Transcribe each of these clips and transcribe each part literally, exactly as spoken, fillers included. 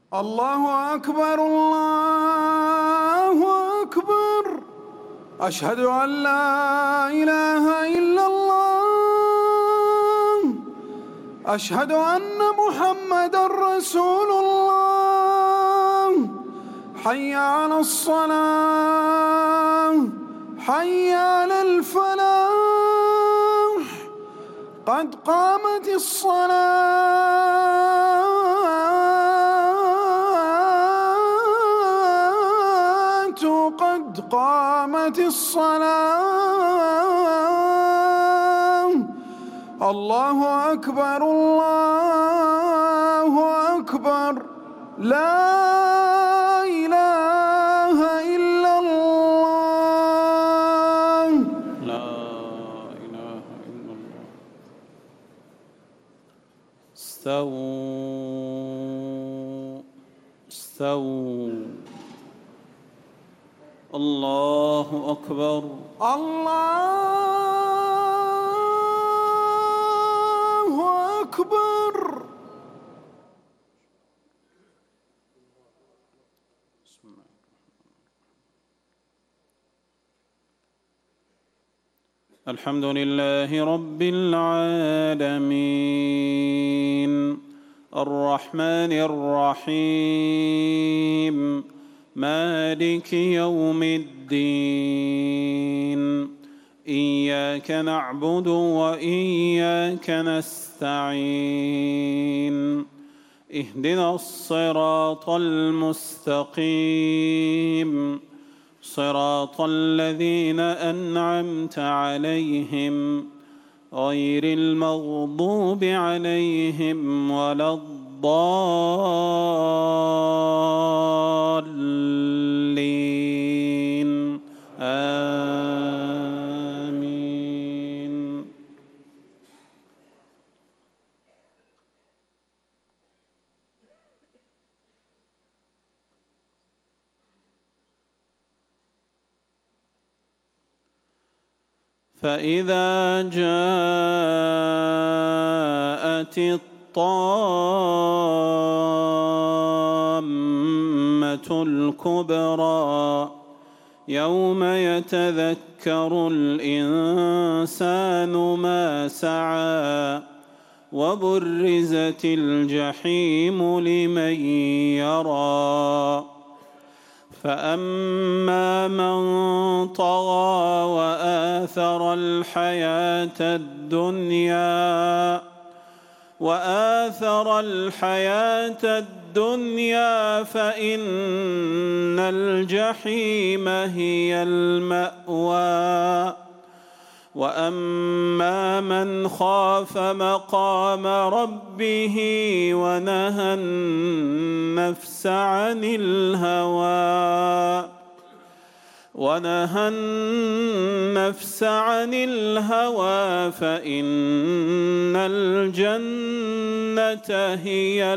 الله أكبر الله أكبر. أشهد أن لا إله إلا الله. أشهد أن محمدًا رسول الله. حي على الصلاة حي على الفلاح. قد قامت الصلاة قد قامت الصلاة. الله أكبر الله أكبر. لا إله إلا الله. لا إله إلا الله. استووا استووا. الله أكبر الله أكبر. الحمد لله رب العالمين الرحمن الرحيم مالك يوم الدين. إياك نعبد وإياك نستعين. اهدنا الصراط المستقيم صراط الذين أنعمت عليهم غير المغضوب عليهم ولا الضالين. آمين. فإذا جاءت الطامة الكبرى يوم يتذكر الإنسان ما سعى وبرزت الجحيم لمن يرى. فأما من طغى وآثر الحياة الدنيا وآثر الحياة الدنيا فإن الجحيم هي المأوى. وأما من خاف مقام ربه ونهى النفس عن الهوى ونهى النفس عن الهوى فإن الجنة هي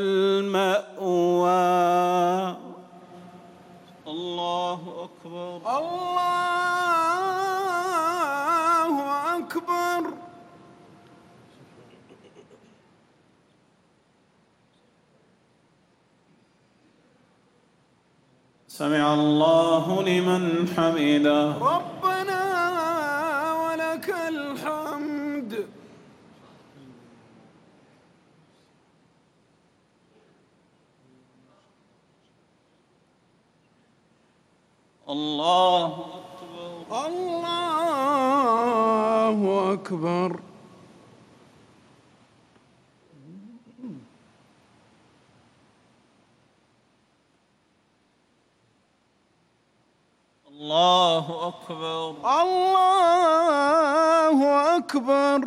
المأوى. الله أكبر الله أكبر. سمع الله لمن حمده. ربنا ولك الحمد. الله أكبر الله أكبر. الله أكبر الله أكبر.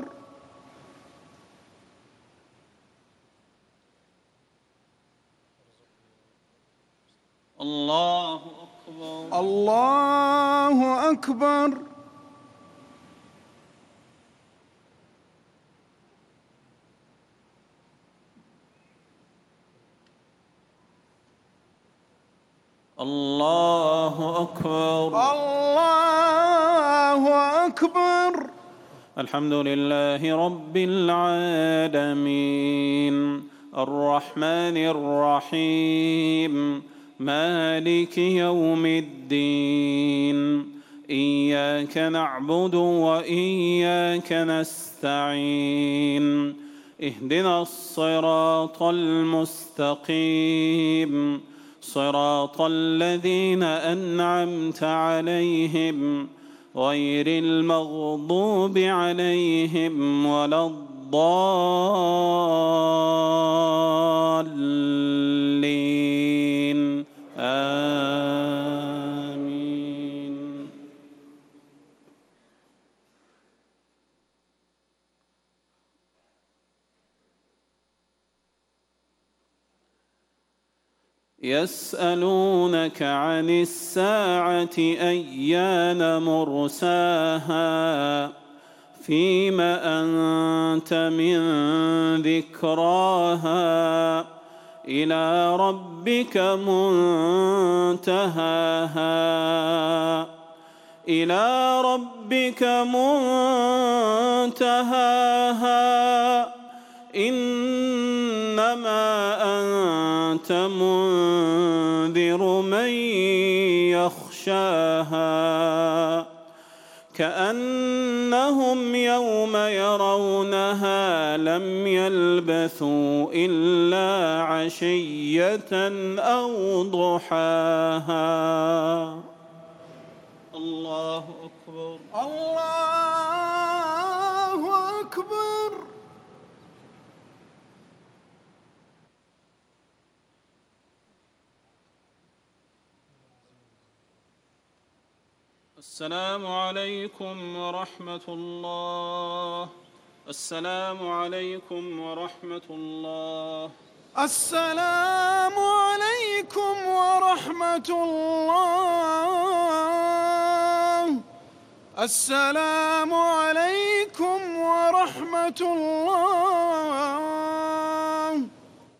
الله أكبر الله أكبر. الله أكبر الله أكبر. الحمد لله رب العالمين الرحمن الرحيم مالك يوم الدين إياك نعبد وإياك نستعين اهدنا الصراط المستقيم صراط الذين أنعمت عليهم غير المغضوب عليهم ولا الضالين آمين. يسألونك عن الساعة أيان مرساها فيم أنت من ذكراها إلى ربك منتهاها إلى ربك منتهاها إنما أنت منذر من يخشاها كأنهم يوم يرونها لم يلبثوا إلا عشية أو ضحاها. الله أكبر. الله أكبر. السلام عليكم ورحمة الله. السلام عليكم ورحمة الله. السلام عليكم ورحمة الله. السلام عليكم ورحمة الله.